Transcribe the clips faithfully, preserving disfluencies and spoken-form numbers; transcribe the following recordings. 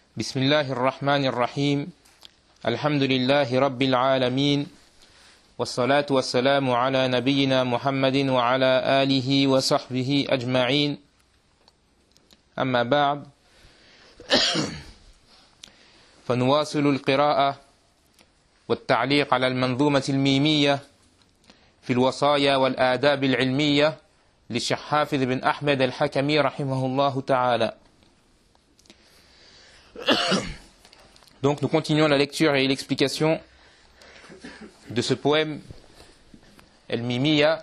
بسم الله الرحمن الرحيم الحمد لله رب العالمين والصلاة والسلام على نبينا محمد وعلى آله وصحبه أجمعين أما بعد فنواصل القراءة والتعليق على المنظومة الميمية في الوصايا والآداب العلمية للشيخ حافظ بن أحمد الحكمي رحمه الله تعالى. Donc nous continuons la lecture et l'explication de ce poème El-Mimiya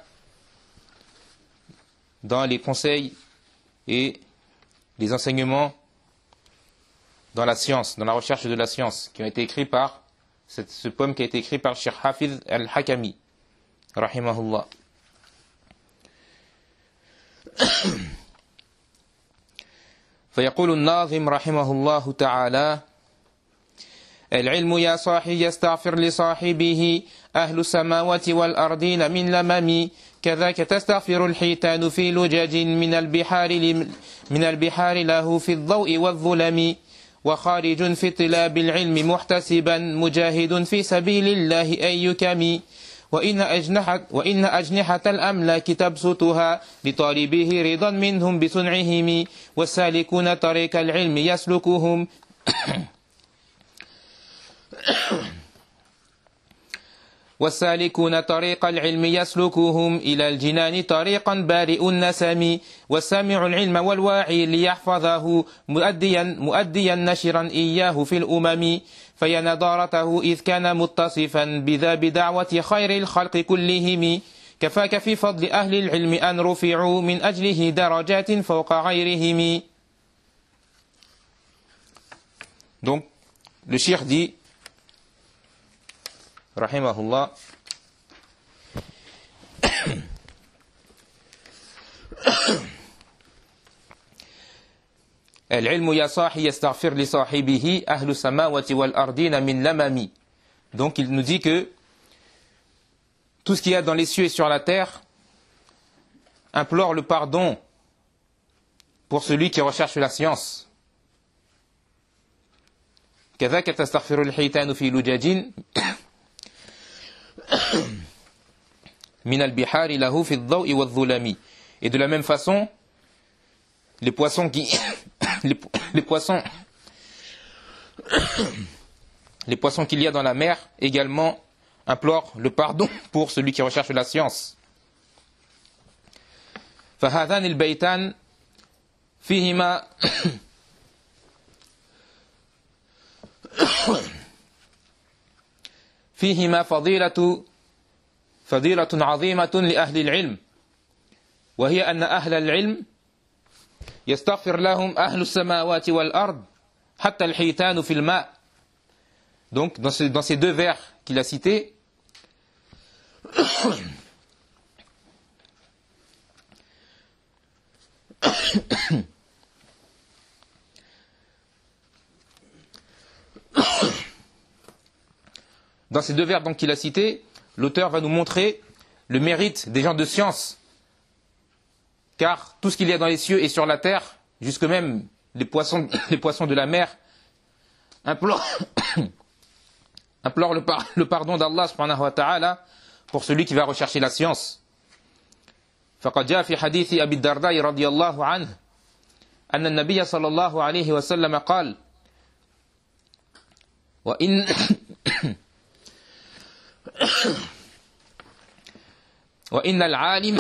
dans les conseils et les enseignements dans la science, dans la recherche de la science, qui ont été écrits par ce poème qui a été écrit par le Cheikh Hafiz al-Hakami rahimahullah. فيقول الناظم رحمه الله تعالى: العلم يا صاحي يستغفر لصاحبه أهل السماوات والأرضين من لمم، كذاك تستغفر الحيتان في لجج من البحار من البحار له في الضوء والظلم، وخارج في طلاب العلم محتسبا مجاهد في سبيل الله أن يكم، وإن أجنحة, وإن أجنحة الأملاك تبسطها لطالبه رضا منهم بصنعهم، والسالكون طريق العلم يسلكهم والسالكون طريق العلم يسلكهم إلى الجنان طريقا بارئ النسم، والسامع العلم والواعي ليحفظه مؤديا, مؤديا نشرا إياه في الأمم، فيا نضارته إذ كان متصفا بذا بدعوة خير الخلق كلهم، كفاك في فضل أهل العلم أن رفعوا من أجله درجات فوق غيرهم. Donc le cheikh dit rahimahullah: العلم يا صاحي يستغفر لصاحبه أهل السماوات والأرضين من لمم. Donc il nous dit que tout ce qu'il y a dans les cieux et sur la terre implore le pardon pour celui qui recherche la science. كذاك تستغفر الحيتان في لجاج من البحار له في الضوء والظلم. Et de la même façon, les poissons qui les, les poissons les poissons qu'il y a dans la mer également implorent le pardon pour celui qui recherche la science. فهذان البيتان فيهما فيهما فضيلة فضيلة عظيمة لأهل العلم، وهي أن أهل العلم يستغفر لهم أهل السماوات والأرض حتى الحيتان في الماء. Donc dans, ce, dans ces deux vers qu'il a cités, dans ces deux vers donc qu'il a cités, l'auteur va nous montrer le mérite des gens de science, car tout ce qu'il y a dans les cieux et sur la terre, jusque même les poissons, les poissons de la mer, implorent, implorent le, par, le pardon d'Allah subhanahu wa ta'ala pour celui qui va rechercher la science. فقد جاء في حديث أبي الدرداء رضي الله عنه أن النبي صلى الله عليه وسلم قال: وإن وإن العالم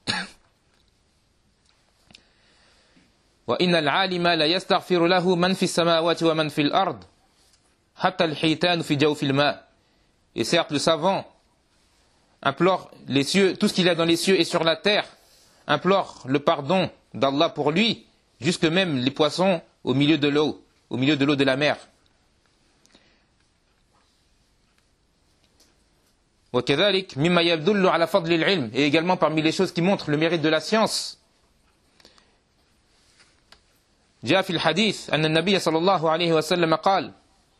وإن العالم لا يستغفر له من في السماوات ومن في الأرض حتى الحيتان في جوف الماء. Et certes, le savant implore les cieux, tout ce qu'il y a dans les cieux et sur la terre, implore le pardon d'Allah pour lui, jusque même les poissons au milieu de l'eau, au milieu de l'eau de la mer. وكذلك مما يدل على فضل العلم, et également parmi les choses qui montrent le mérite de la science, جاء في الحديث أن النبي صلى الله عليه وسلم قال: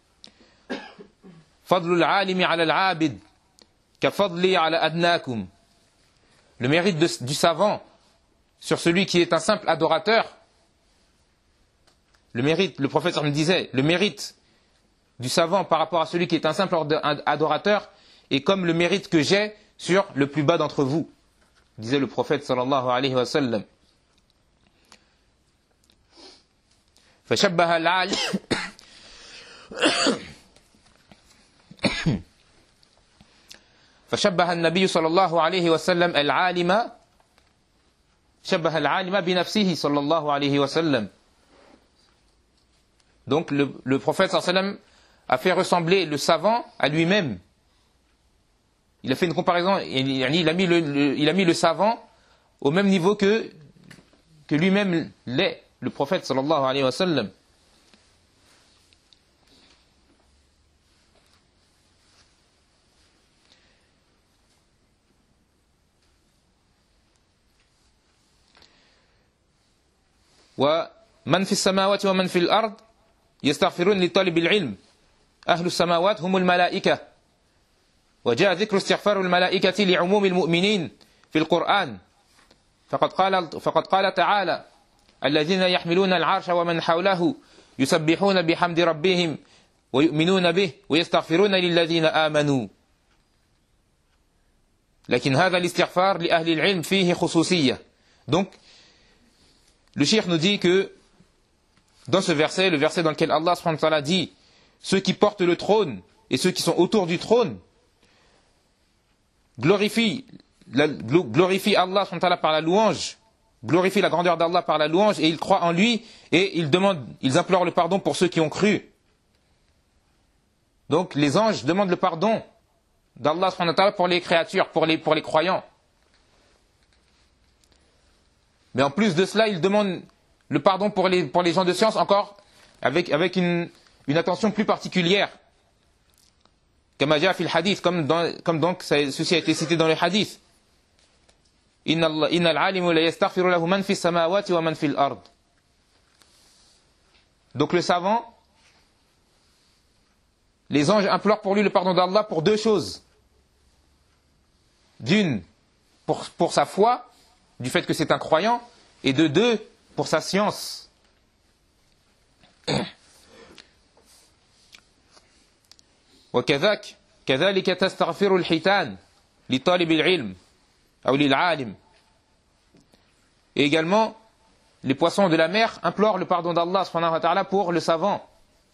فضل العالم على العابد كفضلي على أدناكم. Le mérite de, du savant sur celui qui est un simple adorateur, le mérite, le prophète me disait, le mérite du savant par rapport à celui qui est un simple adorateur est comme le mérite que j'ai sur le plus bas d'entre vous, disait le prophète sallallahu alayhi wa sallam. فشبه العالم فشبه النبي صلى الله عليه وسلم العالم شبه العالم بنفسه صلى الله عليه وسلم. Donc le, le prophète sallallahu alayhi wa sallam a fait ressembler le savant à lui-même. Il a fait une comparaison, il a mis le, le, il a mis le savant au même niveau que, que lui-même l'est, le prophète sallallahu alayhi wa sallam. ومن في السماوات ومن في الأرض يستغفرون لطالب العلم أهل السماوات هم الملائكة وجاء ذكر استغفار الملائكة لعموم المؤمنين في القرآن فقد قال, فقد قال تعالى الذين يحملون العرش ومن حوله يسبحون بحمد ربهم ويؤمنون به ويستغفرون للذين آمنوا لكن هذا الاستغفار لأهل العلم فيه خصوصية. Donc le cheikh nous dit que dans ce verset, le verset dans lequel Allah subhanahu wa ta'ala dit ceux qui portent le trône et ceux qui sont autour du trône glorifient, la, glorifient Allah subhanahu wa ta'ala par la louange, glorifient la grandeur d'Allah par la louange et ils croient en lui et ils demandent, ils implorent le pardon pour ceux qui ont cru. Donc les anges demandent le pardon d'Allah subhanahu wa ta'ala pour les créatures, pour les, pour les croyants. Mais en plus de cela, ils demandent le pardon pour les, pour les gens de science encore avec, avec une, une attention plus particulière. Comme hadith, comme, dans, comme donc ça, ceci a été cité dans les hadiths. Inna al-alimu la yastaghfiru lahu man fi samawati wa man fi al-ard. Donc le savant, les anges implorent pour lui le pardon d'Allah pour deux choses. D'une, pour, pour sa foi, du fait que c'est un croyant, et de deux, pour sa science. وكذاك كذلك تستغفر الحيتان لطالب العلم أو للعالم. Et également, les poissons de la mer implorent le pardon d'Allah subhanahu wa ta'ala pour le savant.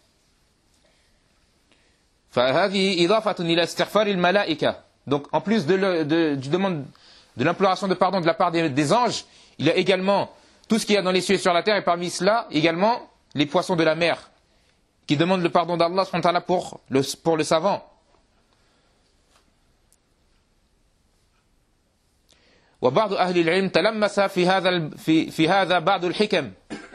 فهذه إضافة إلى استغفار الملائكة. Donc en plus de, le, de, du demande de l'imploration de pardon de la part des, des anges, il y a également tout ce qu'il y a dans les cieux et sur la terre, et parmi cela également les poissons de la mer qui demandent le pardon d'Allah subhanahu wa ta'ala pour le, pour le savant. وبعض أهل العلم تلمس في هذا في في هذا بعض الحكم.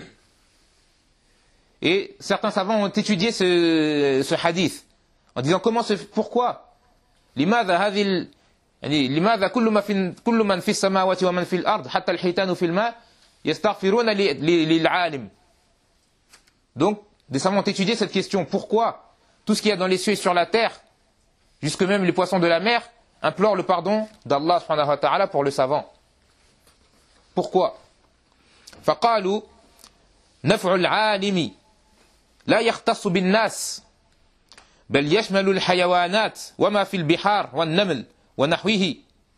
Et certains savants ont étudié ce, ce hadith en disant comment c'est, pourquoi لماذا هذه يعني لماذا كل ما في كل من في السماوات ومن في الأرض حتى الحيتان في الماء يستغفرون للعالم. Donc des savants ont étudié cette question, pourquoi tout ce qu'il y a dans les cieux et sur la terre, jusque même les poissons de la mer, implorent le pardon d'Allah subhanahu wa ta'ala pour le savant. Pourquoi? فقالوا نفع العالم لا يختص بالناس بل يشمل الحيوانات وما في البحار والنمل ونحوه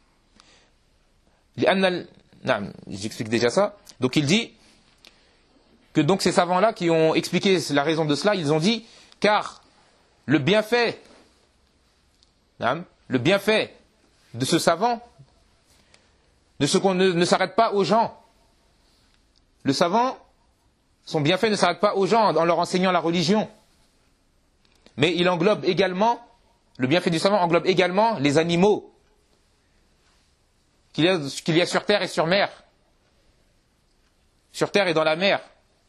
لأن نعم j'explique déjà ça. Donc il dit que donc ces savants là qui ont expliqué la raison de cela, ils ont dit car le bienfait نعم le bienfait de ce savant, de ce qu'on ne, ne s'arrête pas aux gens. Le savant, son bienfait ne s'arrête pas aux gens en leur enseignant la religion. Mais il englobe également, le bienfait du savant englobe également les animaux qu'il y a, qu'il y a sur terre et sur mer. Sur terre et dans la mer.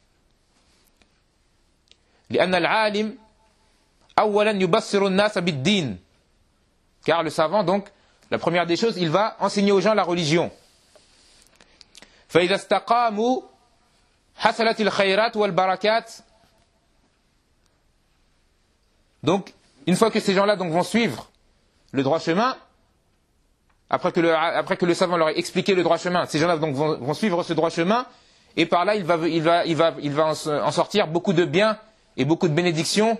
لأن العالم أولا يبصر الناس بالدين. Car le savant, donc, la première des choses, il va enseigner aux gens la religion. فإذا استقاموا حصلت الخيرات والبركات. Donc, une fois que ces gens-là donc, vont suivre le droit chemin, après que le, après que le savant leur ait expliqué le droit chemin, ces gens-là donc, vont, vont suivre ce droit chemin, et par là il va, il va, il va, il va en sortir beaucoup de biens et beaucoup de bénédictions.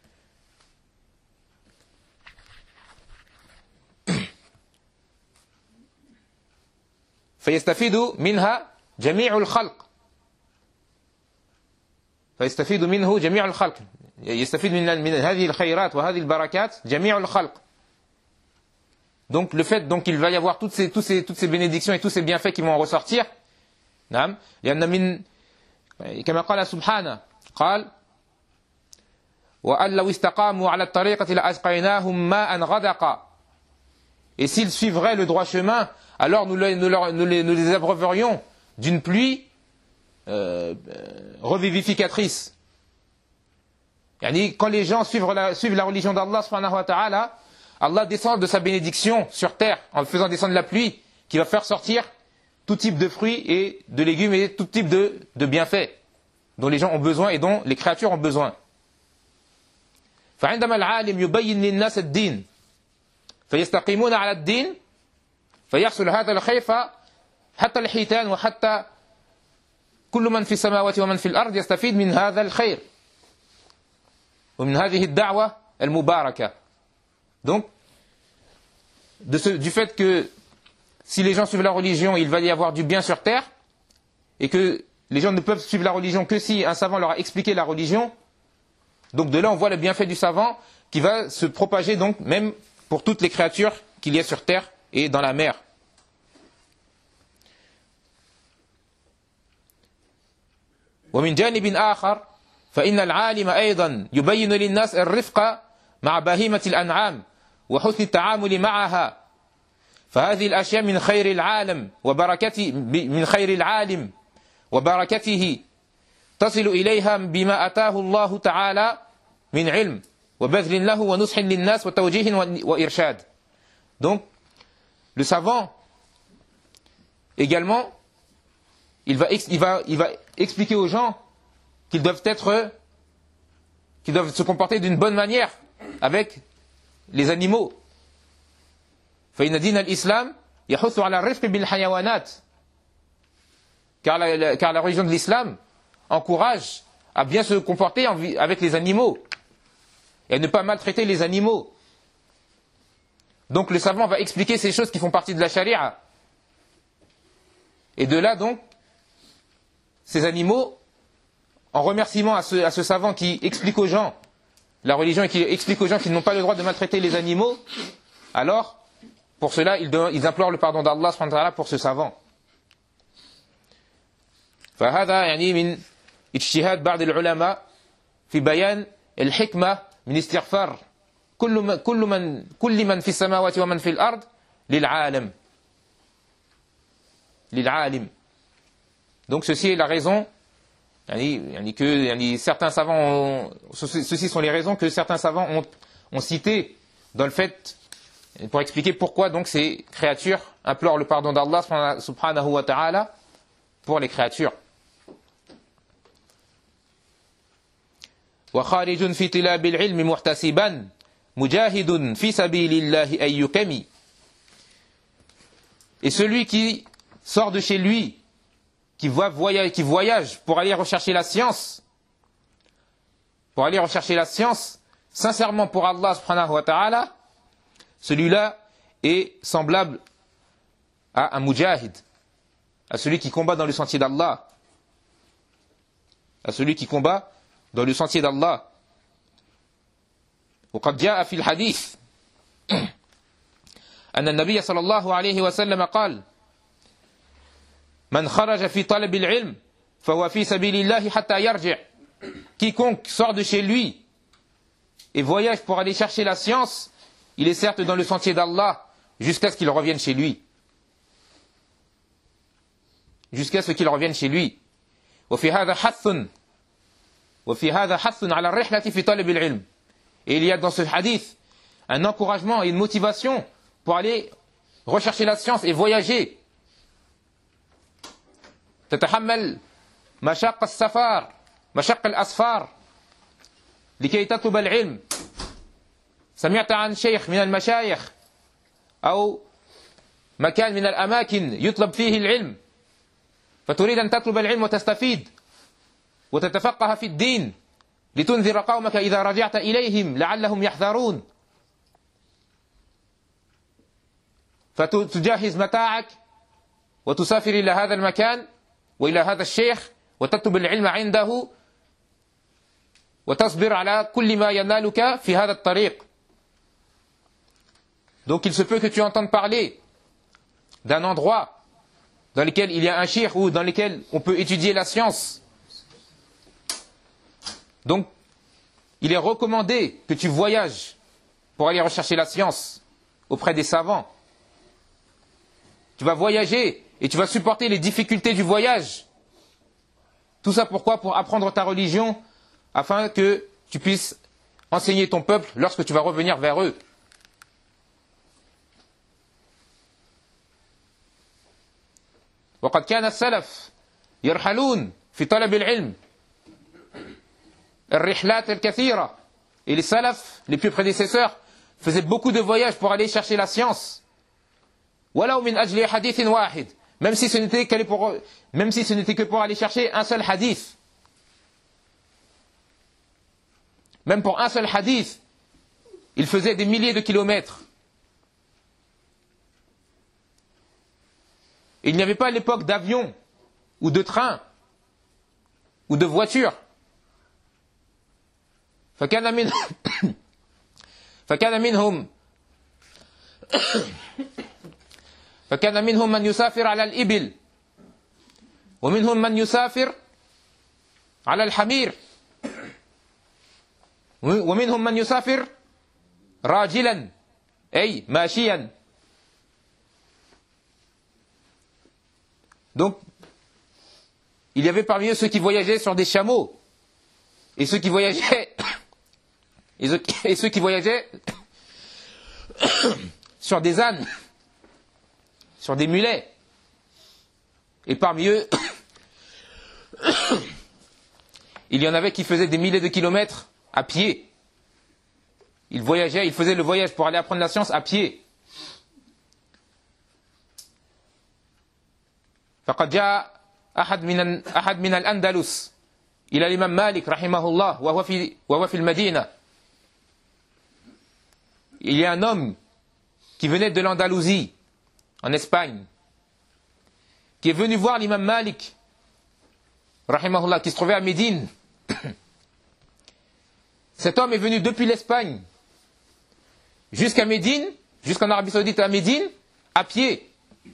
فيستفيد منها جميع الخلق فيستفيد منه جميع الخلق يستفيد من من هذه الخيرات وهذه البركات جميع الخلق. Donc le fait donc il va y avoir toutes ces toutes ces toutes ces bénédictions et tous ces bienfaits qui vont en ressortir. نعم لأن من كما قال سبحانه قال وأن لو استقاموا على الطريقة لأسقيناهم ماء غدقا. Et s'ils suivraient le droit chemin, alors nous les, nous leur, nous les, nous les abreuverions d'une pluie euh, revivificatrice. Yani, quand les gens suivent la, suivent la religion d'Allah subhanahu wa ta'ala, Allah descend de sa bénédiction sur terre en faisant descendre la pluie qui va faire sortir tout type de fruits et de légumes et tout type de, de bienfaits dont les gens ont besoin et dont les créatures ont besoin. فعندما العالم يبين للناس الدين فيستقيمون على الدين فيحصل هذا الخير حتى الحيتان وحتى كل من في السماوات ومن في الأرض يستفيد من هذا الخير ومن هذه الدعوة المباركة. Donc, de ce, du fait que si les gens suivent la religion, il va y avoir du bien sur terre, et que les gens ne peuvent suivre la religion que si un savant leur a expliqué la religion, donc de là on voit le bienfait du savant qui va se propager donc même pour toutes les créatures qu'il y a sur terre et dans la mer. ومن جانب آخر فإن العالم أيضا يبين للناس الرفق مع بهيمة الأنعام وحسن التعامل معها فهذه الأشياء من خير العالم وبركته من خير العالم وبركته تصل إليها بما أتاه الله تعالى من علم وبذل له ونصح للناس وتوجيه وإرشاد. Donc le savant également il va, il va, il va expliquer aux gens qu'ils doivent être qu'ils doivent se comporter d'une bonne manière avec les animaux. فإن دين الإسلام يحث على الرفق بالحيوانات car la, car la religion de l'islam encourage à bien se comporter avec les animaux et à ne pas maltraiter les animaux. Donc le savant va expliquer ces choses qui font partie de la charia. Et de là donc, ces animaux, en remerciement à ce, à ce savant qui explique aux gens la religion et qui explique aux gens qu'ils n'ont pas le droit de maltraiter les animaux, alors, pour cela, ils, ils implorent le pardon d'Allah subhanahu wa ta'ala pour ce savant. فهذا يعني من اجتهاد بعض العلماء في بيان الحكمة من استغفار كل من كل من كل من في السماوات ومن في الأرض للعالم للعالم. Donc ceci est la raison يعني يعني que يعني certains savants ont, ceci sont les raisons que certains savants ont, ont cité dans le fait pour expliquer pourquoi donc ces créatures implorent le pardon d'Allah subhanahu wa ta'ala pour les créatures. وخارج في طلاب العلم محتسبا مجاهد في سبيل الله أن يكمي. Et celui qui sort de chez lui, qui voyage, qui voyage pour aller rechercher la science, pour aller rechercher la science, sincèrement pour Allah subhanahu wa ta'ala, celui-là est semblable à un mujahid, à celui qui combat dans le sentier d'Allah, à celui qui combat dans le sentier d'Allah. وقد جاء في الحديث أن النبي صلى الله عليه وسلم قال من خرج في طلب العلم فهو في سبيل الله حتى يرجع. Quiconque sort de chez lui et voyage pour aller chercher la science, il est certes dans le sentier d'Allah jusqu'à ce qu'il revienne chez lui. Jusqu'à ce qu'il revienne chez lui. وفي هذا حث وفي هذا حث على الرحلة في طلب العلم. Et il y a dans ce hadith un encouragement et une motivation pour aller rechercher la science et voyager. تتحمل مشاق السفر مشاق الأسفار لكي تطلب العلم. سمعت عن شيخ من المشايخ أو مكان من الأماكن يطلب فيه العلم فتريد أن تطلب العلم وتستفيد وتتفقه في الدين لتنذر قومك إذا رجعت إليهم لعلهم يحذرون. فتجهز متاعك وتسافر إلى هذا المكان وإلى هذا الشيخ وتطلب العلم عنده وتصبر على كل ما ينالك في هذا الطريق. Donc il se peut que tu entendes parler d'un endroit dans lequel il y a un cheikh ou dans lequel on peut étudier la science. Donc il est recommandé que tu voyages pour aller rechercher la science auprès des savants. Tu vas voyager et tu vas supporter les difficultés du voyage. Tout ça pourquoi? Pour apprendre ta religion, afin que tu puisses enseigner ton peuple lorsque tu vas revenir vers eux. وقد كان السلف يرحلون في طلب العلم الرحلات الكثيرة. Et les salafs, les plus prédécesseurs, faisaient beaucoup de voyages pour aller chercher la science. ولو من أجل حديث واحد, même si ce n'était que pour, même si ce n'était que pour aller chercher un seul hadith. Même pour un seul hadith, ils faisaient des milliers de kilomètres. Il n'y avait pas à l'époque d'avion ou de train ou de voiture. فكان من فكان منهم فكان منهم من يسافر على الإبل ومنهم من يسافر على الحمير ومنهم من يسافر راجلا أي ماشيا. Donc, il y avait parmi eux ceux qui voyageaient sur des chameaux et ceux qui voyageaient et ceux, et ceux qui voyageaient sur des ânes, sur des mulets. Et parmi eux, il y en avait qui faisaient des milliers de kilomètres à pied. Ils voyageaient, ils faisaient le voyage pour aller apprendre la science à pied. فقد جاء أحد من أحد من الأندلس إلى الإمام مالك رحمه الله وهو في وهو في المدينة. Il y a un homme qui venait de l'Andalousie, en Espagne, qui est venu voir l'imam Malik rahimahullah, qui se trouvait à Médine. Cet homme est venu depuis l'Espagne jusqu'à Médine, jusqu'en Arabie Saoudite à Médine, à pied.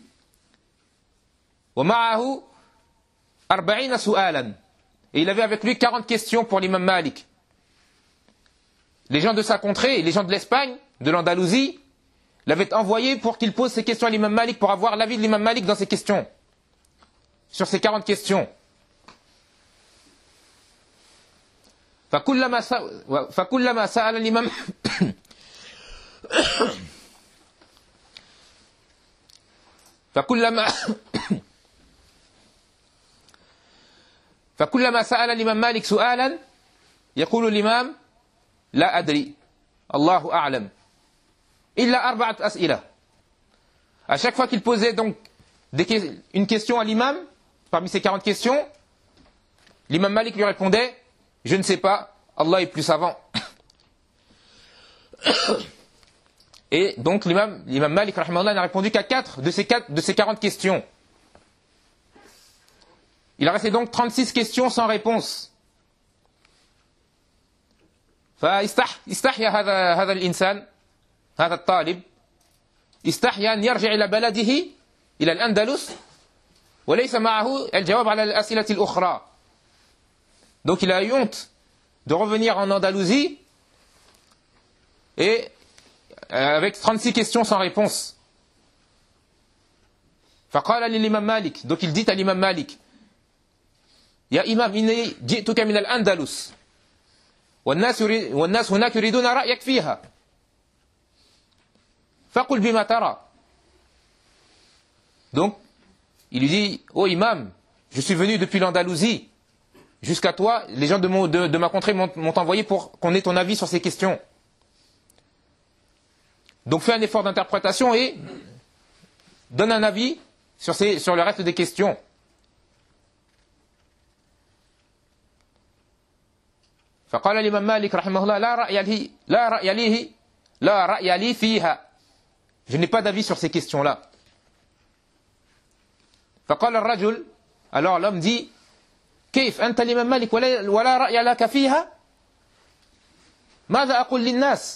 ومعه أربعين سؤالا. Et il avait avec lui quarante questions pour l'imam Malik. Les gens de sa contrée, les gens de l'Espagne, de l'Andalousie, l'avaient envoyé pour qu'il pose ces questions à l'imam Malik, pour avoir l'avis de l'imam Malik dans ces questions, sur ces quarante questions. فكلما فكلما سأل الإمام فكلما فكلما سأل الإمام مالك سؤالا يقول الإمام لا أدري الله أعلم إلا أربعة أسئلة. À chaque fois qu'il posait donc des, une question à l'imam, parmi ces quarante questions, l'imam Malik lui répondait je ne sais pas, Allah est plus savant. Et donc l'imam, l'imam Malik rahimahullah n'a répondu qu'à quatre de ces quatre de ces quarante questions. Il restait donc trente-six questions sans réponse. فاستحيا هذا هذا الإنسان هذا الطالب استحيا أن يرجع إلى بلده إلى الأندلس وليس معه الجواب على الأسئلة الأخرى. Donc il a eu honte de revenir en Andalousie et avec trente-six questions sans réponse. فقال للإمام مالك, donc il dit à l'imam Malik يا إمام إني جئتك من الأندلس والناس والناس هناك يريدون رأيك فيها فقل بما ترى. Donc il lui dit oh imam, je suis venu depuis l'Andalousie jusqu'à toi, les gens de, mon, de, de ma contrée m'ont, m'ont envoyé pour qu'on ait ton avis sur ces questions. Donc fais un effort d'interprétation et donne un avis sur, ces, sur le reste des questions. فقال الإمام مالك رحمه الله لا رأي لي لا رأي لي لا رأي لي فيها. Je n'ai pas d'avis sur ces questions-là. فقال الرجل, alors l'homme dit, كيف أنت الإمام مالك ولا ولا رأي لك فيها؟ ماذا أقول للناس؟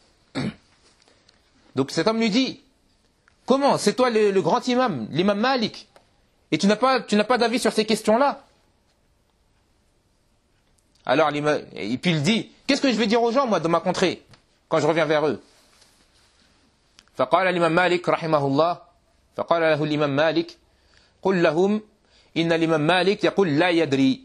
Donc cet homme lui dit, comment, c'est toi le, le grand imam, l'imam Malik, et tu n'as pas, tu n'as pas d'avis sur ces questions-là? Alors, et puis il dit, qu'est-ce que je vais dire aux gens, moi, de ma contrée, quand je reviens vers eux? فقال الإمام مالك رحمه الله فقال له الإمام مالك قل لهم إن الإمام مالك يقول لا يدري.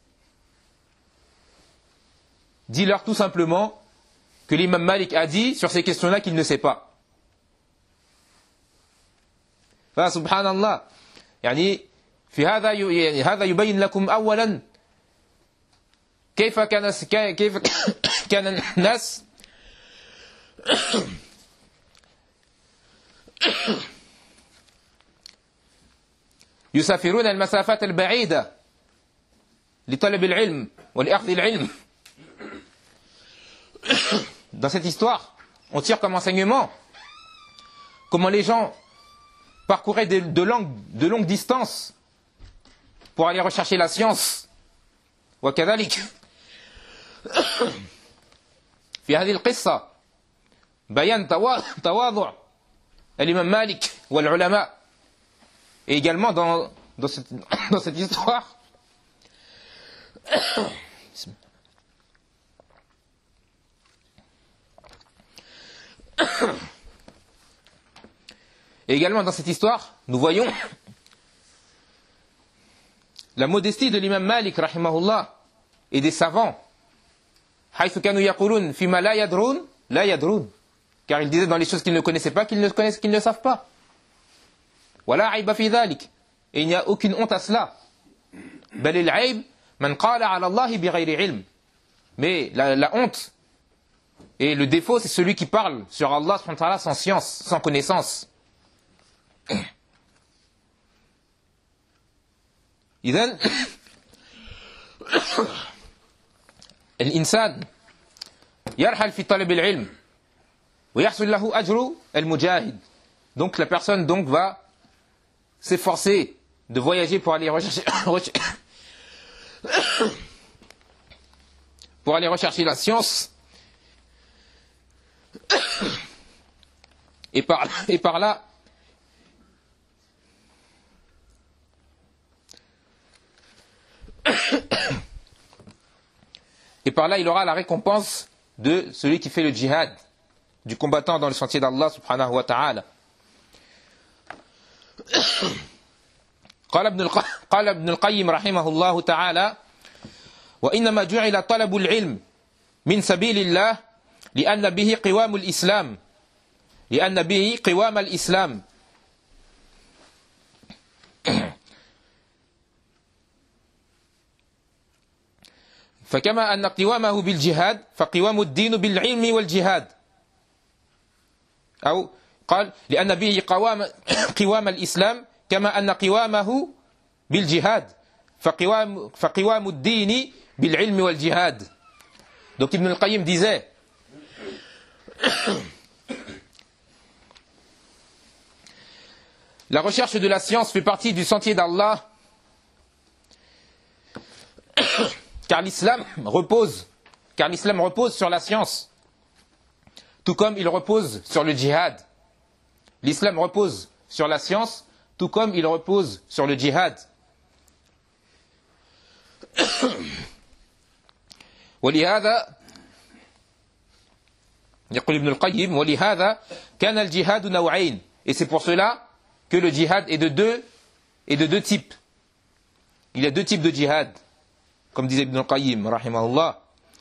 Dis-leur tout simplement que l'imam Malik a dit sur ces questions-là qu'il ne sait pas. فسبحان الله يعني في هذا يعني هذا يبين لكم أولا كيف كان كيف كان الناس يسافرون المسافات البعيدة لطلب العلم ولأخذ العلم. Dans cette histoire, on tire comme enseignement comment les gens parcouraient de, de, longues, de longues distances pour aller rechercher la science. وكذلك في هذه القصة بيان تواضع الإمام مالك والعلماء. Et également dans, dans, cette, dans cette histoire, et également dans cette histoire, nous voyons la modestie de l'imam Malik rahimahullah et des savants. حيث كانوا يقولون فيما لا يدرون لا يدرون, car ils disaient dans les choses qu'ils ne connaissaient pas qu'ils ne connaissent, qu'ils ne savent pas. ولا عيب في ذلك, et il n'y a aucune honte à cela. بل العيب من قال على الله بغير علم, mais la, la honte et le défaut c'est celui qui parle sur Allah subhanahu wa ta'ala sans science, sans connaissance. إذن الإنسان يرحل في طلب العلم ويحصل له أجر المجاهد. Donc la personne donc va s'efforcer de voyager pour aller rechercher pour aller rechercher la science et par, et par là et par là il aura la récompense de celui qui fait le djihad, du combattant dans le sentier d'Allah subhanahu wa ta'ala. قال ابن قال ابن القيم رحمه الله تعالى وإنما جعل طلب العلم من سبيل الله لأن به قوام الإسلام لأن به قوام الإسلام فكما أن قوامه بالجهاد فقوام الدين بالعلم والجهاد أو قال لأن به قوام قوام الإسلام كما أن قوامه بالجهاد فقوام فقوام الدين بالعلم والجهاد. Donc Ibn al-Qayyim disait la recherche de la science fait partie du sentier d'Allah car l'islam repose car l'islam repose sur la science tout comme il repose sur le djihad. L'islam repose sur la science tout comme il repose sur le djihad. ولهذا يقول ابن القيم ولهذا كان الجهاد نوعين, et c'est pour cela que le djihad est de deux et de deux types. Il y a deux types de djihad, comme disait Ibn al-Qayyim rahimahullah.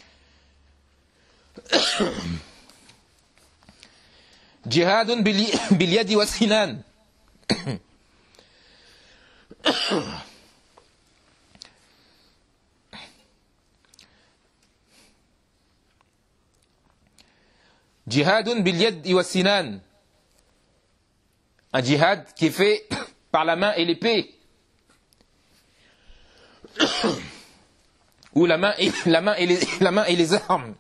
Jihadun bil yadi wa sinan, Jihadun bil yadi wa sinan, un djihad qui est fait par la main et l'épée. ou la main et, la main et, les, la main et les armes.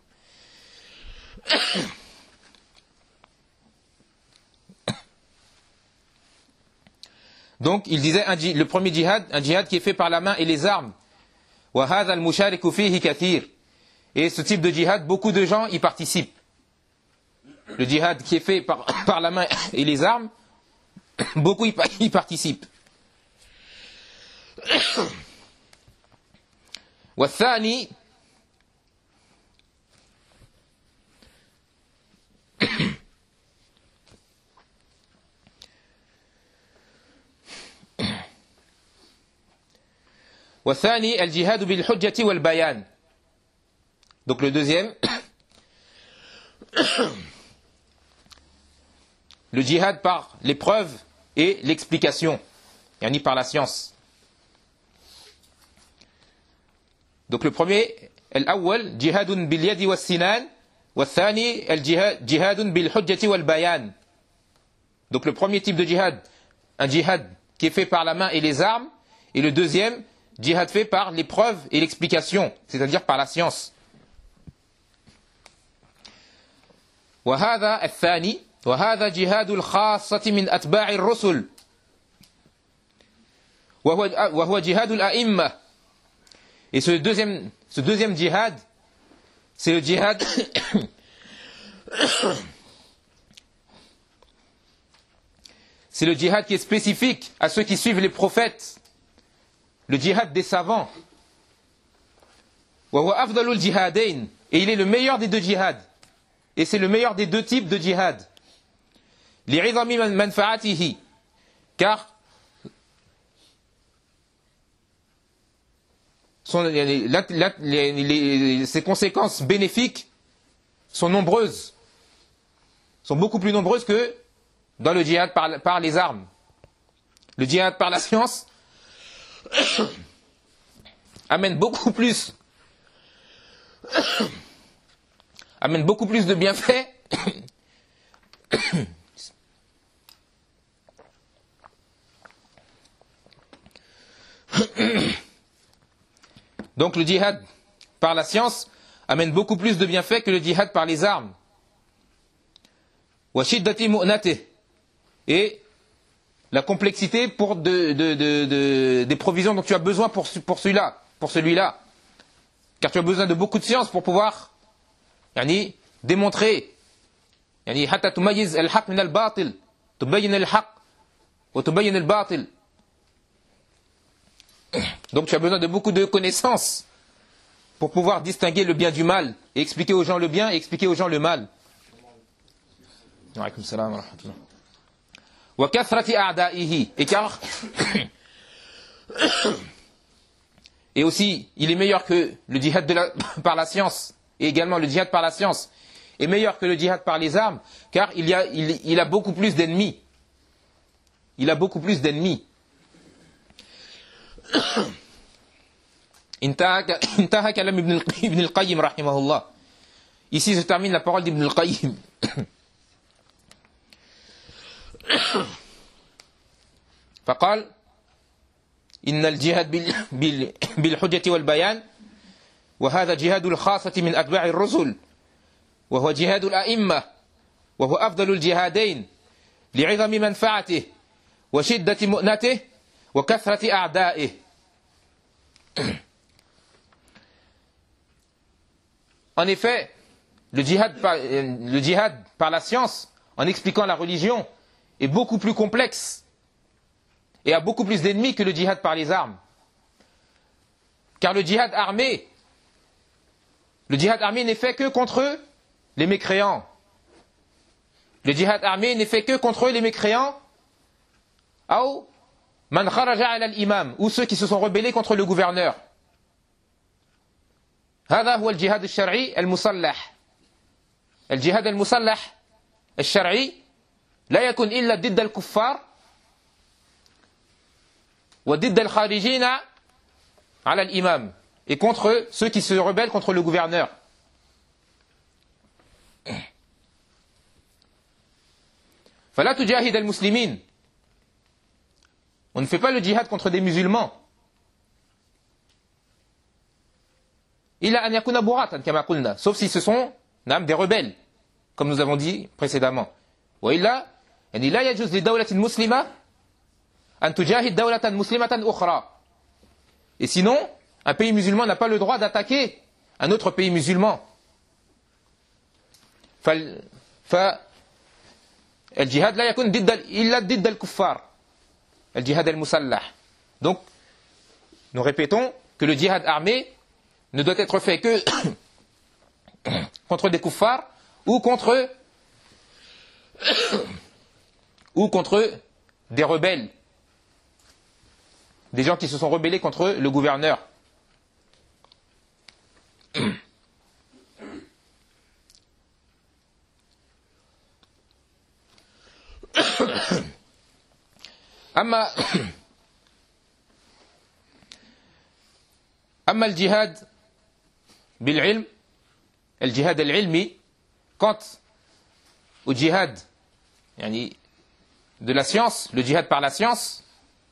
Donc, il disait un, le premier djihad, un djihad qui est fait par la main et les armes. وَهَذَا الْمُشَارِكُ فِيهِ كَثِيرٌ. Et ce type de djihad, beaucoup de gens y participent. Le djihad qui est fait par, par la main et les armes, beaucoup y, y participent. والثاني والثاني الجهاد بالحجة والبيان. Donc le deuxième, le djihad par les preuves et l'explication, yani par la science. Donc le premier, الأول جهاد باليد والسنان والثاني الجهاد جهاد بالحجة والبيان. Donc le premier type de djihad, un djihad qui est fait par la main et les armes, et le deuxième, djihad fait par les preuves et l'explication, c'est-à-dire par la science. وهذا الثاني وهذا جهاد الخاصة من أتباع الرسل وهو وهو جهاد الأئمة. Et ce deuxième, ce deuxième djihad, c'est le djihad c'est le djihad qui est spécifique à ceux qui suivent les prophètes, le djihad des savants. وهو أفضل الجهادين. Et il est le meilleur des deux djihads. Et c'est le meilleur des deux types de djihad. لعظم منفعته. Car son, les, les, les, ses conséquences bénéfiques sont nombreuses. Sont beaucoup plus nombreuses que dans le djihad par, par les armes. Le djihad par la science amène beaucoup plus amène beaucoup plus de bienfaits donc le djihad par la science amène beaucoup plus de bienfaits que le djihad par les armes. Et la complexité pour de, de, de, de, des provisions dont tu as besoin pour, pour celui-là, pour celui-là. Car tu as besoin de beaucoup de science pour pouvoir يعني, démontrer يعني, حتى تميز الحق من الباطل تبين الحق وتبين الباطل. Donc tu as besoin de beaucoup de connaissances pour pouvoir distinguer le bien du mal et expliquer aux gens le bien et expliquer aux gens le mal. Alaykoum salam wa rahmatullah. Wa kathrati a'da'ihi. Et car et aussi, il est meilleur que le djihad de la, par la science, et également le djihad par la science est meilleur que le djihad par les armes, car il, y a, il, il a beaucoup plus d'ennemis. Il a beaucoup plus d'ennemis. Intaha kalam ibn al-Qayyim rahimahullah. Ici se termine la parole d'Ibn al-Qayyim. فقال إن الجهاد بالحجة والبيان وهذا جهاد الخاصة من أتباع الرسل وهو جهاد الأئمة وهو أفضل الجهادين لعظم منفعته وشدة مؤنته وكثرة أعدائه. En effet, le djihad par, le djihad par la science, en expliquant la religion, est beaucoup plus complexe et a beaucoup plus d'ennemis que le djihad par les armes. Car le djihad armé, le djihad armé n'est fait que contre les mécréants. Le djihad armé n'est fait que contre les mécréants, ou man kharaja ala al-imam, ou ceux qui se sont rebellés contre le gouverneur. هذا هو الجهاد الشرعي المسلح. الجهاد المسلح الشرعي لا يكون إلا ضد الكفار وضد الخارجين على الإمام, et contre ceux qui se rebellent contre le gouverneur. فلا تجاهد المسلمين. On ne fait pas le djihad contre des musulmans. إلا أن يكون بغاة كما قلنا, sauf si ce sont نعم, des rebelles, comme nous avons dit précédemment. وإلا يعني لا يجوز لدولة مسلمة أن تجاهد دولة مسلمة أخرى. Et sinon, un pays musulman n'a pas le droit d'attaquer un autre pays musulman. فالجهاد لا يكون ضد إلا ضد الكفار, الجهاد المسلح. Donc, nous répétons que le djihad armé ne doit être fait que contre des kuffars ou contre ou contre des rebelles, des gens qui se sont rebellés contre le gouverneur. أما أما الجهاد بالعلم, الجهاد العلمي, quant au djihad يعني de la science, le djihad par la science,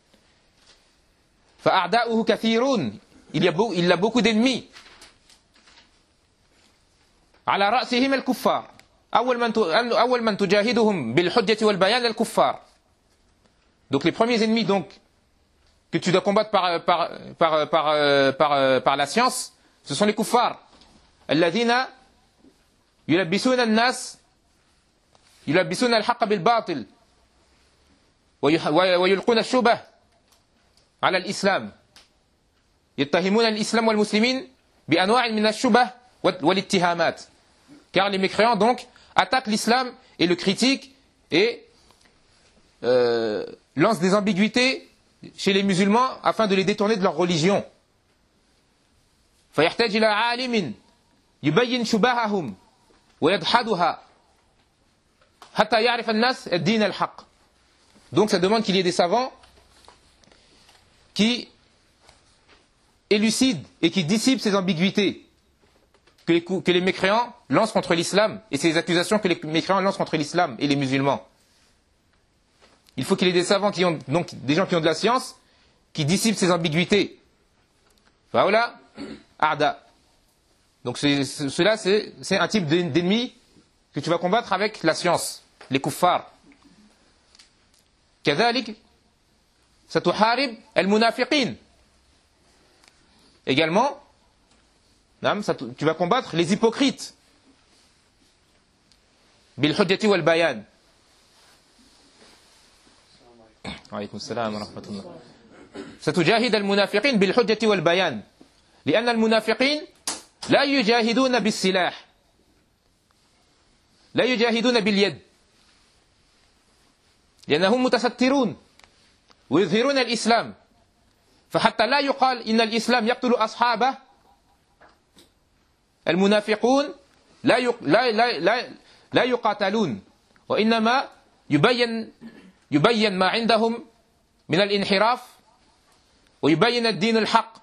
فأعداؤه كثيرون, il y a beaucoup, il a beaucoup d'ennemis. على رأسهم الكفار, أول من أول من تجاهدهم بالحجة والبيان الكفار. Donc les premiers ennemis donc que tu dois combattre par par par par par, par la science, ce sont les kuffars. الذين يلبسون الناس يلبسون الحق بالباطل ويلقون الشبه على الإسلام. يتهمون الإسلام والمسلمين بأنواع من الشبه والاتهامات. Car les mécréants donc attaquent l'islam et le critiquent et euh, lancent des ambiguïtés chez les musulmans afin de les détourner de leur religion. فيحتاج إلى عالم يبين شبههم ويدحضها حتى يعرف الناس الدين الحق. Donc ça demande qu'il y ait des savants qui élucident et qui dissipent ces ambiguïtés que les, que les mécréants lancent contre l'islam et ces accusations que les mécréants lancent contre l'islam et les musulmans. Il faut qu'il y ait des savants qui ont, donc des gens qui ont de la science, qui dissipent ces ambiguïtés. Voilà, Arda. Donc c'est, cela c'est, c'est un type d'ennemi que tu vas combattre avec la science, les kuffars. كذلك ستحارب المنافقين. Également, tu vas combattre les hypocrites. بالحجة والبيان. وعليكم السلام ورحمة الله. ستجاهد المنافقين بالحجة والبيان. لأن المنافقين لا يجاهدون بالسلاح. لا يجاهدون باليد. لأنهم متسترون ويظهرون الإسلام. فحتى لا يقال إن الإسلام يقتل أصحابه، المنافقون لا لا لا لا لا يقاتلون، وإنما يبين يبين ما عندهم من الانحراف ويبين الدين الحق.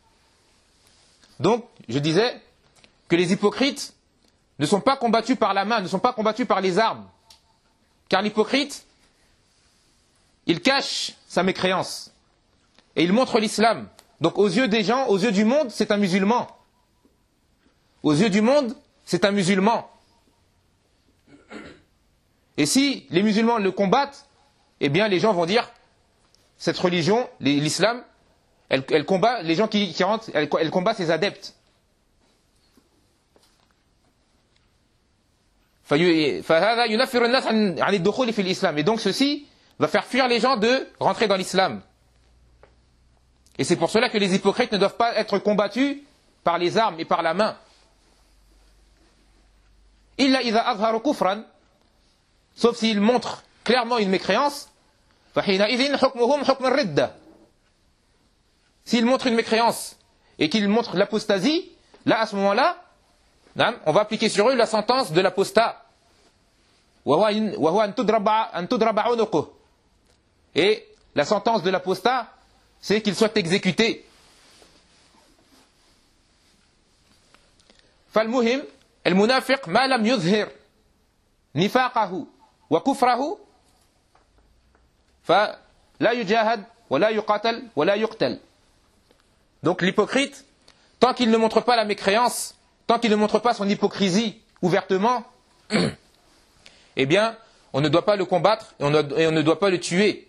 Donc, je disais que les hypocrites ne sont pas combattus par la main, ne sont pas combattus par les armes. Car l'hypocrite, il cache sa mécréance et il montre l'islam. Donc aux yeux des gens, aux yeux du monde, c'est un musulman. Aux yeux du monde, c'est un musulman. Et si les musulmans le combattent, eh bien les gens vont dire, cette religion, l'islam, elle, elle combat les gens qui, qui rentrent, elle, elle combat ses adeptes. Et donc ceci va faire fuir les gens de rentrer dans l'islam. Et c'est pour cela que les hypocrites ne doivent pas être combattus par les armes et par la main. Illa idha azharu kufran, sauf s'ils montrent clairement une mécréance, fahina idhin hukmuhum hukm ar-ridda. S'ils montrent une mécréance et qu'ils montrent l'apostasie, là à ce moment-là, on va appliquer sur eux la sentence de l'apostat. Et la sentence de l'apostat, c'est qu'il soit exécuté. فالمهم المنافق ما لم يظهر نفاقه وكفره فلا يجاهد ولا يقاتل ولا يقتل. Donc l'hypocrite, tant qu'il ne montre pas la mécréance, tant qu'il ne montre pas son hypocrisie ouvertement, eh bien, on ne doit pas le combattre et on ne, et on ne doit pas le tuer.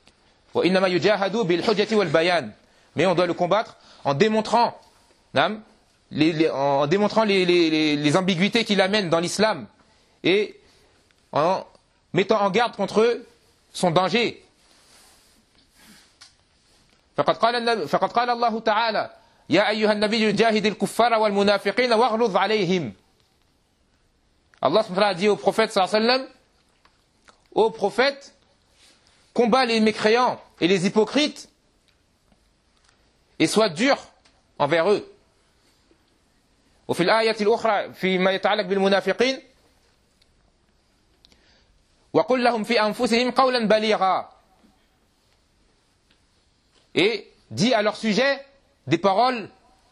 Mais on doit le combattre en démontrant, les, les, en démontrant les, les, les ambiguïtés qu'il amène dans l'islam et en mettant en garde contre son danger. فقد قال فقد قال الله تعالى يا أيها النبي جاهد الكفار والمنافقين واغلظ عليهم. Allah subhanahu wa ta'ala a dit au prophète sallallahu alayhi wa sallam, ô prophète, combat les mécréants et les hypocrites et sois dur envers eux. وفي الآية الأخرى فيما يتعلق بالمنافقين وقل لهم في أنفسهم قولا بليغا. Et dit à leur sujet des paroles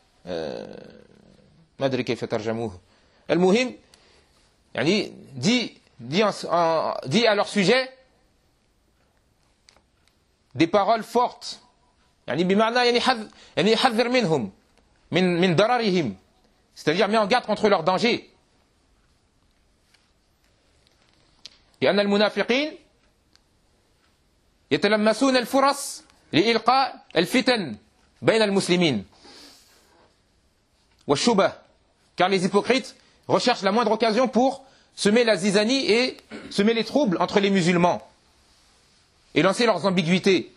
ما أدري كيف ترجموه المهم يعني dit dit, en, en, dit à leur sujet des paroles fortes يعني بمعنى يعني حذ يعني حذر منهم من من ضررهم, c'est-à-dire met en garde contre leur danger. لأن المنافقين يتلمسون الفرص لإلقاء الفتن بين المسلمين والشبه, car les hypocrites recherchent la moindre occasion pour semer la zizanie et semer les troubles entre les musulmans et lancer leurs ambiguïtés.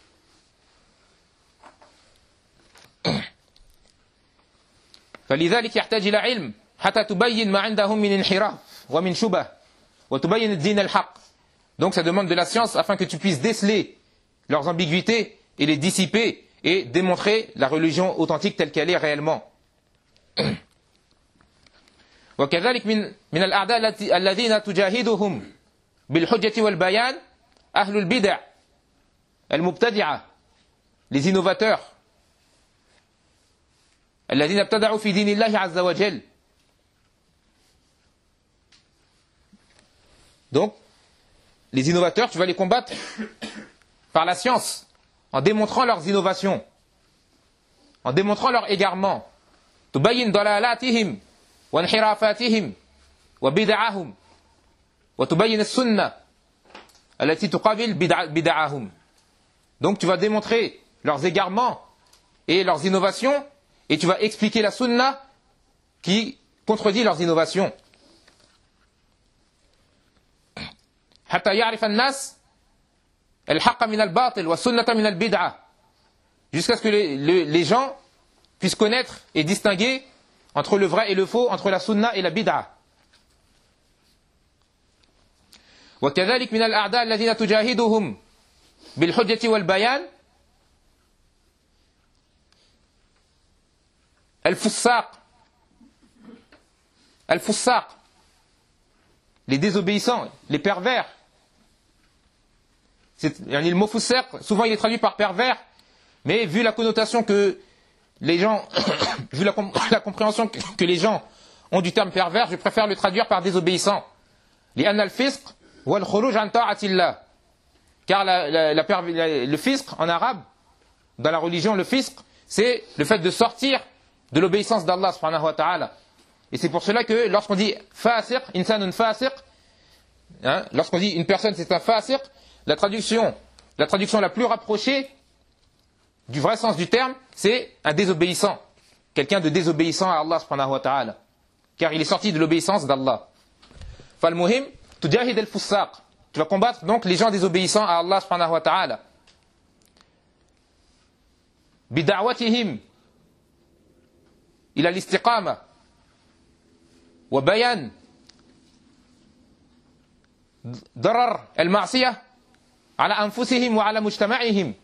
فلذلك يحتاج إلى علم حتى تبين ما عندهم من انحراف ومن شبه وتبين الدين الحق. Donc ça demande de la science afin que tu puisses déceler leurs ambiguïtés et les dissiper et démontrer la religion authentique telle qu'elle est réellement. وكذلك من من الأعداء الذين تجاهدهم بالحجة والبيان أهل البدع المبتدعة, les innovateurs الذين ابتدعوا في دين الله عز وجل. Donc les innovateurs, tu vas les combattre par la science, en démontrant leurs innovations, en démontrant leur égarement. تبين ضلالاتهم وانحرافاتهم وبدعهم وتبين السنة التي تقابل بدعهم. Donc tu vas démontrer leurs égarements et leurs innovations et tu vas expliquer la sunna qui contredit leurs innovations. حتى يعرف الناس الحق من الباطل والسنة من البدعة, jusqu'à ce que les, les, les gens puissent connaître et distinguer entre le vrai et le faux, entre la sunna et la bid'a. وكذلك من الأعداء الذين تجاهدهم بالحجة والبيان الفساق الفساق, les désobéissants, les pervers. C'est, le mot fusaq, souvent il est traduit par pervers, mais vu la connotation que les gens, vu la, la compréhension que, que les gens ont du terme pervers, je préfère le traduire par désobéissant. لأن الفسق هو الخروج عن طاعة الله. Car la, la, la, la, le fisq en arabe, dans la religion, le fisq, c'est le fait de sortir de l'obéissance d'Allah subhanahu wa ta'ala. Et c'est pour cela que lorsqu'on dit fasiq, insanun fasiq, hein, lorsqu'on dit une personne c'est un fasiq, la traduction, la traduction la plus rapprochée du vrai sens du terme, c'est un désobéissant. Quelqu'un de désobéissant à Allah subhanahu wa ta'ala. Car il est sorti de l'obéissance d'Allah. Fal-muhim, tujahid al-fussaq. Tu vas combattre donc les gens désobéissants à Allah subhanahu wa ta'ala. Bida'watihim ila al-istiqama wa bayan darar al-ma'siyah ala anfusihim wa ala mujtama'ihim.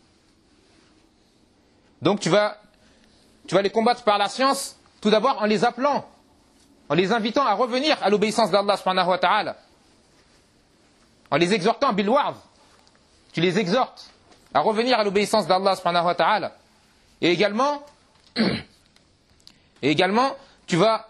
Donc tu vas, tu vas les combattre par la science, tout d'abord en les appelant, en les invitant à revenir à l'obéissance d'Allah subhanahu wa ta'ala, en les exhortant bil wa'z, tu les exhortes à revenir à l'obéissance d'Allah subhanahu wa ta'ala. Et également, et également, tu vas,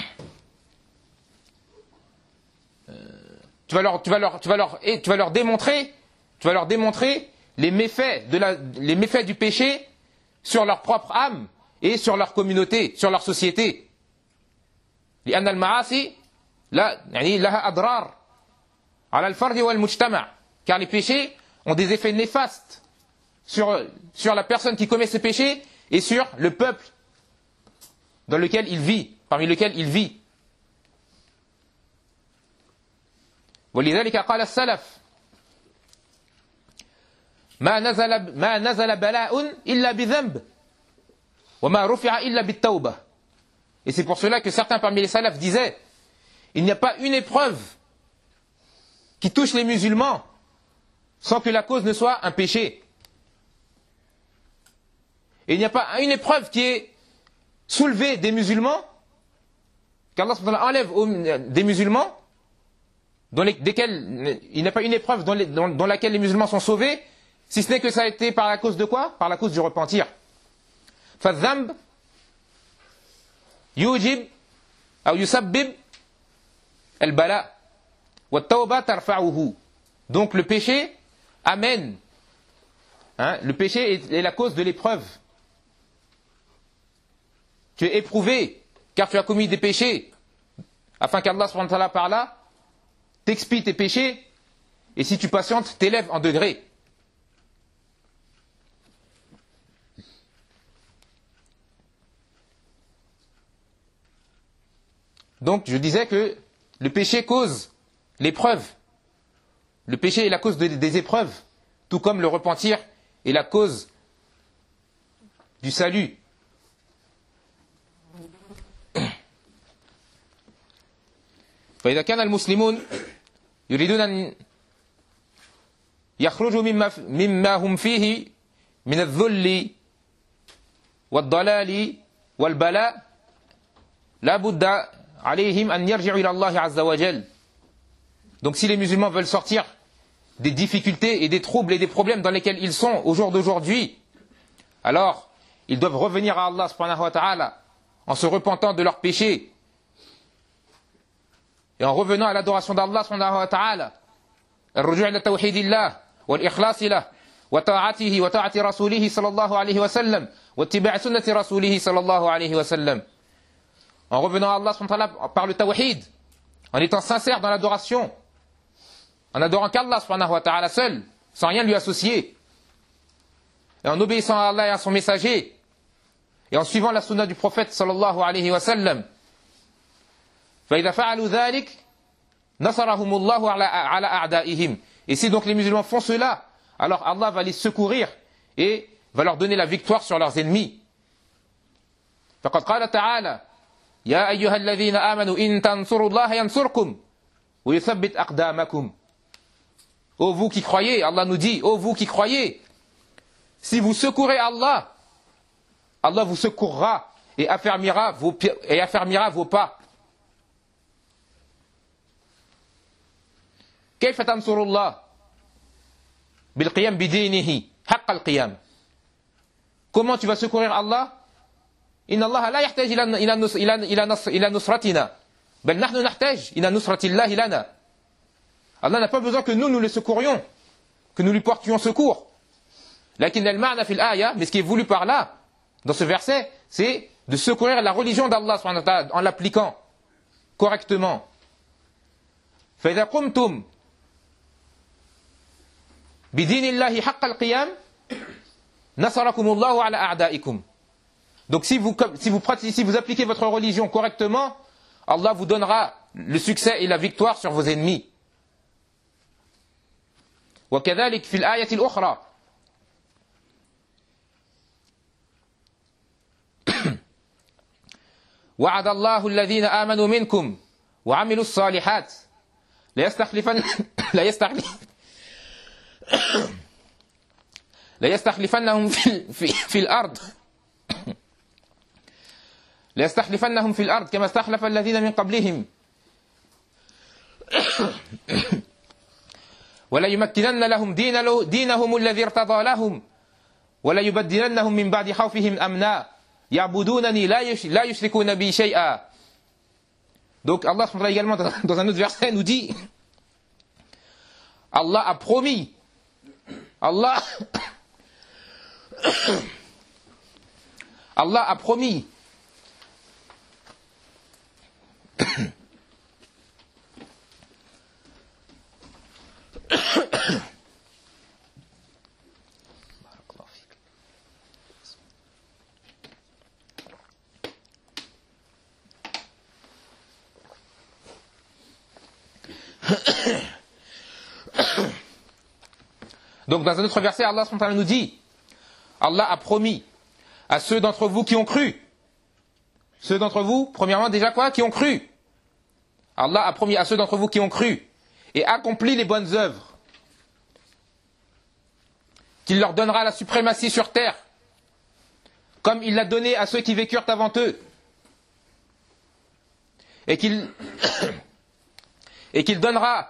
tu vas leur, tu vas leur, tu vas leur, et tu vas leur démontrer, tu vas leur démontrer les méfaits de la, les méfaits du péché sur leur propre âme et sur leur communauté, sur leur société. لأن المعاصي لا يعني لها أضرار على الفرد والمجتمع, car les péchés ont des effets néfastes sur, sur la personne qui commet ce péché et sur le peuple dans lequel il vit, parmi lequel il vit. ولذلك قال السلف ما نزل ما نزل بلاء إلا بذنب وما رفع إلا بالتوبة. Et c'est pour cela que certains parmi les salafs disaient, il n'y a pas une épreuve qui touche les musulmans sans que la cause ne soit un péché. Et il n'y a pas une épreuve qui est soulevée des musulmans, qu'Allah enlève des musulmans, dans les, desquels, il n'y a pas une épreuve dans, les, dans, dans laquelle les musulmans sont sauvés, si ce n'est que ça a été par la cause de quoi? Par la cause du repentir. فالذنب يوجب أو يسبب البلاء والتوبة ترفعه. Donc le péché amène, hein, le péché est, est la cause de l'épreuve. Tu es éprouvé car tu as commis des péchés, afin qu'Allah subhanahu wa ta'ala par là t'expie tes péchés, et si tu patientes, t'élèves en degré. Donc je disais que le péché cause l'épreuve. Le péché est la cause de, des épreuves, tout comme le repentir est la cause du salut. فإذا كان المسلمون يريدون أن يخرجوا مما, مما هم فيه من الذل والضلال والبلاء لا بد عليهم أن يرجعوا إلى الله عز وجل. Donc si les musulmans veulent sortir des difficultés et des troubles et des problèmes dans lesquels ils sont au jour d'aujourd'hui, alors ils doivent revenir à Allah subhanahu wa ta'ala en se repentant de leurs péchés et en revenant à l'adoration d'Allah subhanahu wa ta'ala, الرجوع إلى توحيد الله والإخلاص له وطاعته وطاعة رسوله صلى الله عليه وسلم واتباع سنة رسوله صلى الله عليه وسلم. En revenant à Allah subhanahu wa ta'ala par le tawhid, en étant sincère dans l'adoration, en adorant qu'Allah subhanahu wa ta'ala seul, sans rien lui associer, et en obéissant à Allah et à son messager, et en suivant la sunna du prophète sallallahu alayhi wa sallam. فإذا فعلوا ذلك نصرهم الله على على أعدائهم. Et si donc les musulmans font cela, alors Allah va les secourir et va leur donner la victoire sur leurs ennemis. فقد قال تعالى يا أيها الذين آمنوا إن تنصروا الله ينصركم ويثبت أقدامكم. Ô vous qui croyez, Allah nous dit, ô vous qui croyez, si vous secourez Allah, Allah vous secourra et affermira vos, et affermira vos pas. كيف تنصر الله بالقيام بدينه حق القيام. Comment tu vas secourir Allah? إن الله لا يحتاج إلى إلى إلى إلى نصرتنا بل نحن نحتاج إلى نصرة الله لنا. Allah n'a pas besoin que nous nous le secourions, que nous lui portions secours. لكن المعنى في الآية, mais ce qui est voulu par là, dans ce verset, c'est de secourir la religion d'Allah subhanahu wa ta'ala en l'appliquant correctement. فإذا قمتم بدين الله حق القيام نصركم الله على أعدائكم. Donc si vous, si vous pratiquez, si vous appliquez votre religion correctement, Allah vous donnera le succès et la victoire sur vos ennemis. وكذلك في الآية الأخرى وعد الله الذين آمنوا منكم وعملوا الصالحات ليستخلفن لا يستخلف ليستخلفنهم في في في الأرض ليستخلفنهم في الأرض كما استخلف الذين من قبلهم ولا يمكنن لهم دينهم الذي ارتضى لهم ولا يبدلنهم من بعد خوفهم أمنا يعبدونني لا يشركون بي شيئا. Donc Allah également dans un autre verset nous dit, Allah a promis, Allah Allah a promis Donc dans un autre verset, Allah subhanahu wa ta'ala nous dit, Allah a promis à ceux d'entre vous qui ont cru, ceux d'entre vous, premièrement déjà quoi, qui ont cru. Allah a promis à ceux d'entre vous qui ont cru et accompli les bonnes œuvres, qu'il leur donnera la suprématie sur terre, comme il l'a donné à ceux qui vécurent avant eux, et qu'il et qu'il donnera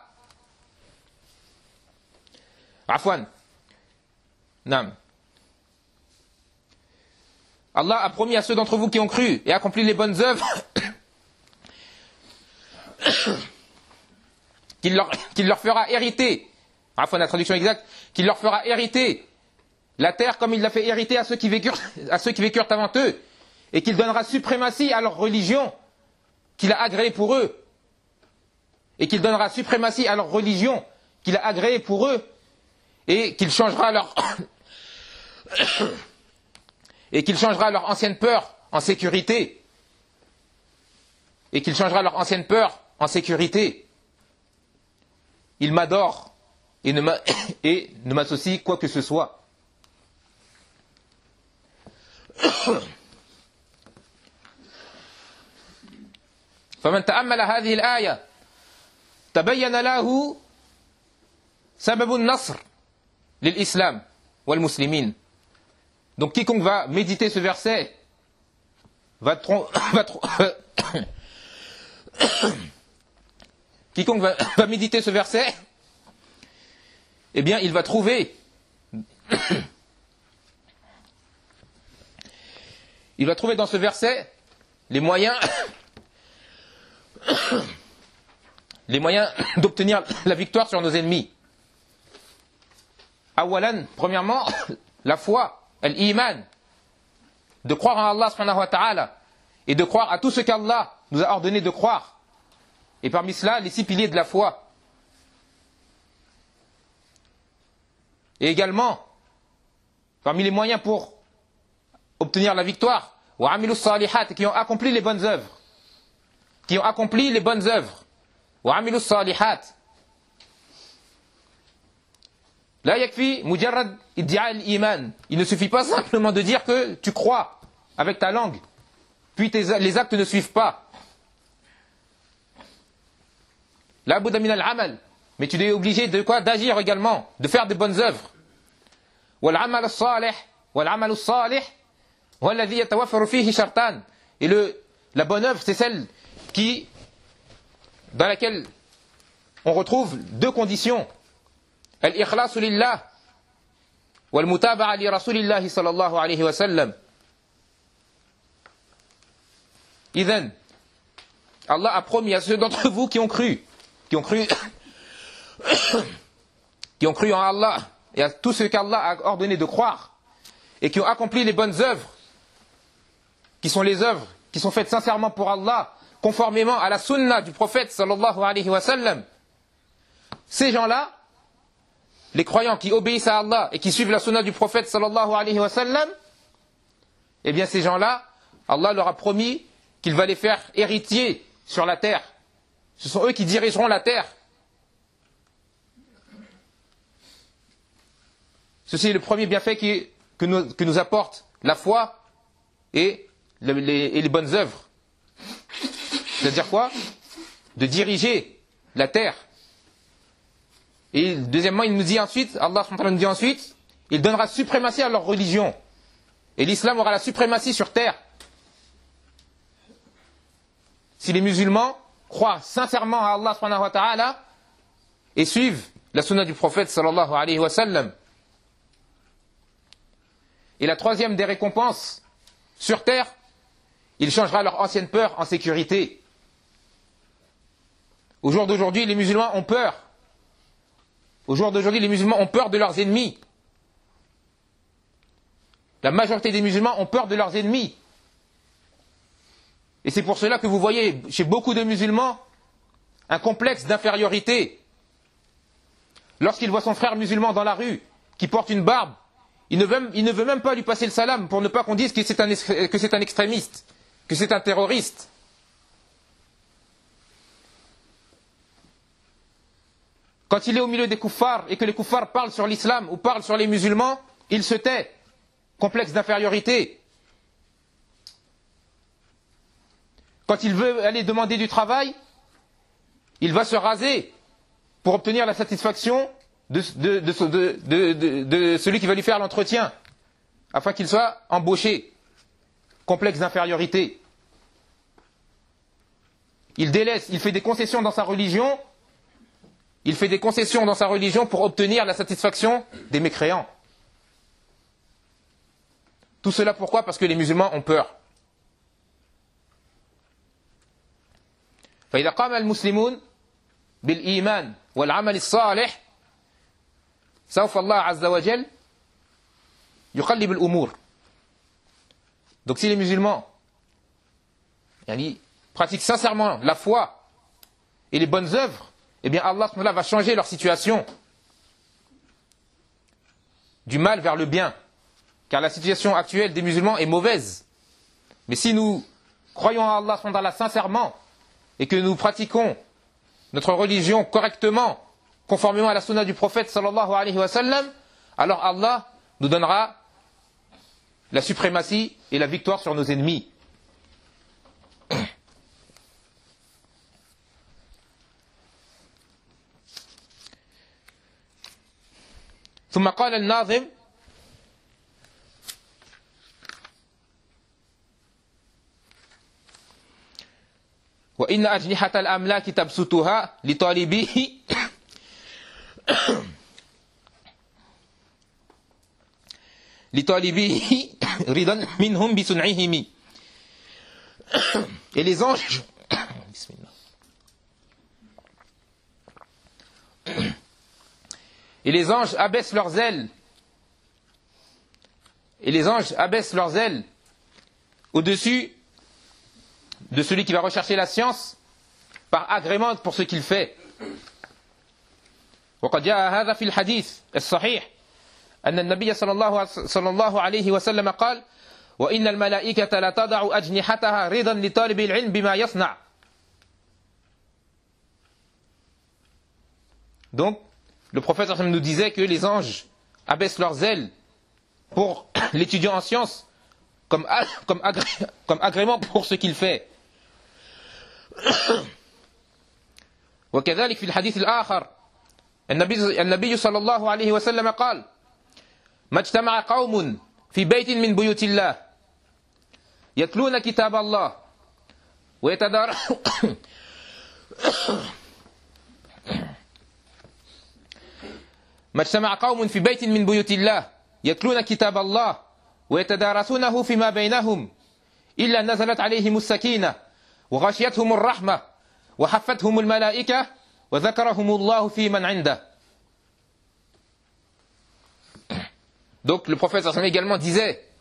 Afwan. Nam. Allah a promis à ceux d'entre vous qui ont cru et accompli les bonnes œuvres qu'il leur, qu'il leur fera hériter, Afwan, la traduction exacte, qu'il leur fera hériter la terre comme il l'a fait hériter à ceux qui vécurent, à ceux qui vécurent avant eux, et qu'il donnera suprématie à leur religion qu'il a agréée pour eux, et qu'il donnera suprématie à leur religion qu'il a agréée pour eux, et qu'il changera leur et qu'il changera leur ancienne peur en sécurité, et qu'il changera leur ancienne peur en sécurité. Il m'adore et ne m'a- et ne m'associe quoi que ce soit. فمن تأمل هذه الآية تبين له سبب النصر للإسلام والمسلمين. Donc quiconque va méditer ce verset va, tron- va tron- quiconque va, va méditer ce verset, eh bien il va trouver il va trouver dans ce verset les moyens les moyens d'obtenir la victoire sur nos ennemis. Awalan, premièrement, la foi, l'iman, de croire en Allah subhanahu wa ta'ala et de croire à tout ce qu'Allah nous a ordonné de croire. Et parmi cela, les six piliers de la foi. Et également, parmi les moyens pour obtenir la victoire, wa amilu salihat, qui ont accompli les bonnes œuvres. Qui ont accompli les bonnes œuvres. Wa amilu salihat. La yakfi mujarrad iddia al-iman. Il ne suffit pas simplement de dire que tu crois avec ta langue, puis tes, les actes ne suivent pas. La budda min al-amal. Mais tu es obligé de quoi? D'agir également, de faire des bonnes œuvres. Wal amal as-salih, wal amal as-salih, huwa alladhi yatawaffaru fihi shartan. Et le la bonne œuvre, c'est celle qui dans laquelle on retrouve deux conditions. Al-ikhlasu lillah wal mutaba'a li rasulillah sallallahu alayhi wa sallam. Idhan, Allah a promis à ceux d'entre vous qui ont cru, qui ont cru qui ont cru en Allah et à tout ce qu'Allah a ordonné de croire et qui ont accompli les bonnes œuvres, qui sont les œuvres qui sont faites sincèrement pour Allah, conformément à la sunna du prophète sallallahu alayhi wa sallam. Ces gens-là, les croyants qui obéissent à Allah et qui suivent la sunna du prophète sallallahu alayhi wa sallam, eh bien ces gens-là, Allah leur a promis qu'il va les faire héritiers sur la terre. Ce sont eux qui dirigeront la terre. Ceci est le premier bienfait qui, que, nous, que nous apporte la foi et, le, les, et les bonnes œuvres. C'est-à-dire quoi? De diriger la terre. Et deuxièmement, il nous dit ensuite, Allah nous dit ensuite, il donnera suprématie à leur religion. Et l'islam aura la suprématie sur terre. Si les musulmans croient sincèrement à Allah subhanahu wa ta'ala et suivent la sunna du prophète sallallahu alayhi wa sallam. Et la troisième des récompenses sur terre, il changera leur ancienne peur en sécurité. Au jour d'aujourd'hui, les musulmans ont peur. Au jour d'aujourd'hui, les musulmans ont peur de leurs ennemis. La majorité des musulmans ont peur de leurs ennemis. Et c'est pour cela que vous voyez chez beaucoup de musulmans un complexe d'infériorité. Lorsqu'il voit son frère musulman dans la rue, qui porte une barbe, il ne veut, il ne veut même pas lui passer le salam pour ne pas qu'on dise que c'est un, que c'est un extrémiste, que c'est un terroriste. Quand il est au milieu des kuffars et que les kuffars parlent sur l'islam ou parlent sur les musulmans, il se tait. Complexe d'infériorité. Quand il veut aller demander du travail, il va se raser pour obtenir la satisfaction de, de, de, de, de, de, de celui qui va lui faire l'entretien, afin qu'il soit embauché. Complexe d'infériorité. Il délaisse, il fait des concessions dans sa religion, il fait des concessions dans sa religion pour obtenir la satisfaction des mécréants. Tout cela pourquoi? Parce que les musulmans ont peur. فإذا قام المسلمون بالإيمان والعمل الصالح سوف الله عز وجل يقلب الأمور. Donc si les musulmans yani, pratiquent sincèrement la foi et les bonnes œuvres, eh bien Allah va changer leur situation du mal vers le bien. Car la situation actuelle des musulmans est mauvaise. Mais si nous croyons en Allah sincèrement et que nous pratiquons notre religion correctement, conformément à la sunna du prophète sallallahu alayhi wa sallam, alors Allah nous donnera la suprématie et la victoire sur nos ennemis. ثم قال الناظم وإن أجنحة الأملاك تبسطها لطالبيه لطالبيه رضا منهم بصنعهم. Et les anges et les anges abaissent leurs ailes et les anges abaissent leurs ailes au-dessus de celui qui va rechercher la science par agrément pour ce qu'il fait. وقد جاء هذا في الحديث الصحيح أن النبي صلى الله صلى الله عليه وسلم قال وإن الملائكة لا تضع أجنحتها رضا لطالب العلم بما يصنع. Donc le prophète nous disait que les anges abaissent leurs ailes pour l'étudiant en sciences comme, comme, agré, comme agrément pour ce qu'il fait. وكذلك في الحديث الآخر النبي, النبي صلى الله عليه وسلم قال ما اجتمع قوم في بيت من بيوت الله يتلون كتاب الله ويتدار ما اجتمع قوم في بيت من بيوت الله يتلون كتاب الله ويتدارسونه فيما بينهم إلا نزلت عليهم السكينة وغشيتهم الرحمة وحفتهم الملائكة وذكرهم الله في من عنده. Donc le prophète également disait